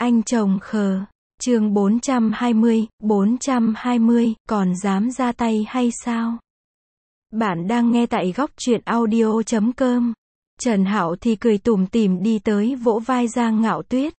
Anh chồng khờ. Chương 420, còn dám ra tay hay sao? Bạn đang nghe tại góc truyện audio.com. Trần Hạo thì cười tủm tỉm đi tới vỗ vai Giang Ngạo Tuyết.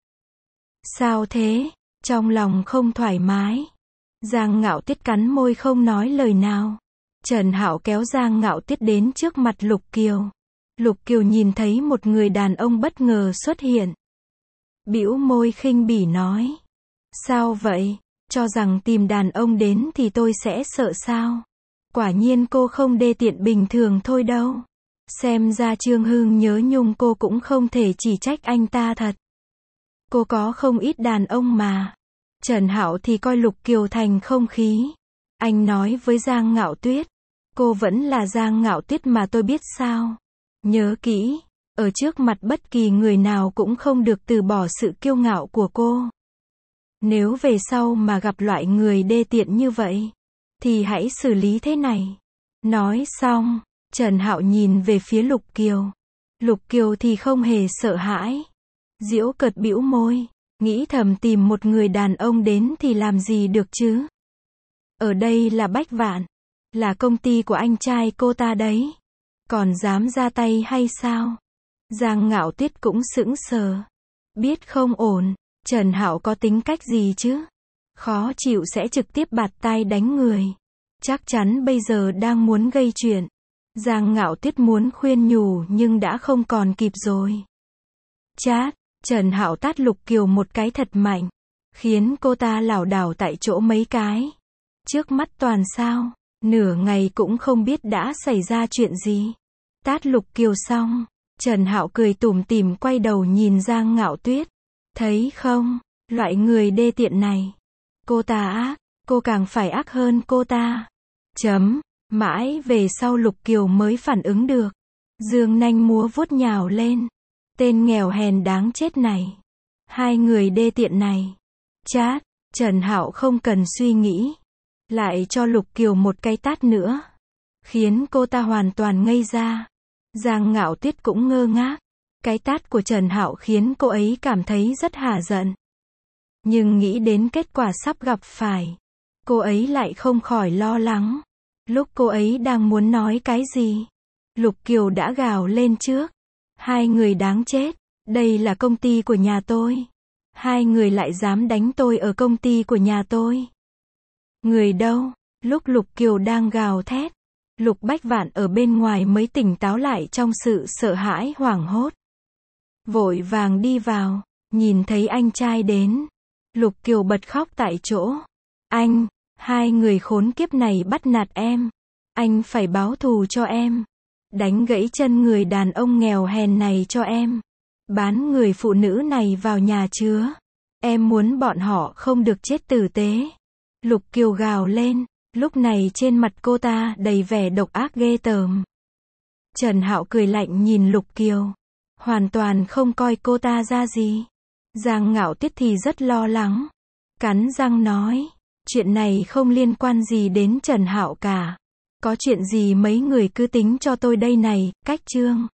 Sao thế? Trong lòng không thoải mái. Giang Ngạo Tuyết cắn môi không nói lời nào. Trần Hạo kéo Giang Ngạo Tuyết đến trước mặt Lục Kiều. Lục Kiều nhìn thấy một người đàn ông bất ngờ xuất hiện. Bĩu môi khinh bỉ nói. Sao vậy? Cho rằng tìm đàn ông đến thì tôi sẽ sợ sao? Quả nhiên cô không đê tiện bình thường thôi đâu. Xem ra Trương Hưng nhớ nhung cô cũng không thể chỉ trách anh ta thật. Cô có không ít đàn ông mà. Trần Hạo thì coi Lục Kiều thành không khí. Anh nói với Giang Ngạo Tuyết. Cô vẫn là Giang Ngạo Tuyết mà tôi biết sao. Nhớ kỹ, ở trước mặt bất kỳ người nào cũng không được từ bỏ sự kiêu ngạo của cô. Nếu về sau mà gặp loại người đê tiện như vậy, thì hãy xử lý thế này. Nói xong, Trần Hạo nhìn về phía Lục Kiều. Lục Kiều thì không hề sợ hãi. Giễu cợt bĩu môi, nghĩ thầm tìm một người đàn ông đến thì làm gì được chứ. Ở đây là Bách Vạn, là công ty của anh trai cô ta đấy. Còn dám ra tay hay sao? Giang Ngạo Tuyết cũng sững sờ. Biết không ổn, Trần Hạo có tính cách gì chứ? Khó chịu sẽ trực tiếp bạt tai đánh người. Chắc chắn bây giờ đang muốn gây chuyện. Giang Ngạo Tuyết muốn khuyên nhủ nhưng đã không còn kịp rồi. Chát, Trần Hạo tát Lục Kiều một cái thật mạnh, khiến cô ta lảo đảo tại chỗ mấy cái. Trước mắt toàn sao, nửa ngày cũng không biết đã xảy ra chuyện gì. Tát Lục Kiều xong, Trần Hạo cười tủm tỉm quay đầu nhìn Giang Ngạo Tuyết. Thấy không, loại người đê tiện này. Cô ta ác, cô càng phải ác hơn cô ta. Mãi về sau Lục Kiều mới phản ứng được. Dương nanh múa vuốt nhào lên. Tên nghèo hèn đáng chết này. Hai người đê tiện này. Chát, Trần Hạo không cần suy nghĩ. Lại cho Lục Kiều một cái tát nữa. Khiến cô ta hoàn toàn ngây ra. Giang Ngạo Tuyết cũng ngơ ngác. Cái tát của Trần Hạo khiến cô ấy cảm thấy rất hả giận. Nhưng nghĩ đến kết quả sắp gặp phải, cô ấy lại không khỏi lo lắng. Lúc cô ấy đang muốn nói cái gì, Lục Kiều đã gào lên trước. Hai người đáng chết, đây là công ty của nhà tôi. Hai người lại dám đánh tôi ở công ty của nhà tôi. Người đâu? Lúc Lục Kiều đang gào thét, Lục Bách Vạn ở bên ngoài mới tỉnh táo lại trong sự sợ hãi hoảng hốt. Vội vàng đi vào, nhìn thấy anh trai đến. Lục Kiều bật khóc tại chỗ. Anh, hai người khốn kiếp này bắt nạt em. Anh phải báo thù cho em. Đánh gãy chân người đàn ông nghèo hèn này cho em. Bán người phụ nữ này vào nhà chứa. Em muốn bọn họ không được chết tử tế. Lục Kiều gào lên, lúc này trên mặt cô ta đầy vẻ độc ác ghê tởm. Trần Hạo cười lạnh nhìn Lục Kiều. Hoàn toàn không coi cô ta ra gì. Giang Ngạo Tuyết thì rất lo lắng. Cắn răng nói, chuyện này không liên quan gì đến Trần Hạo cả. Có chuyện gì mấy người cứ tính cho tôi đây này, cách Trương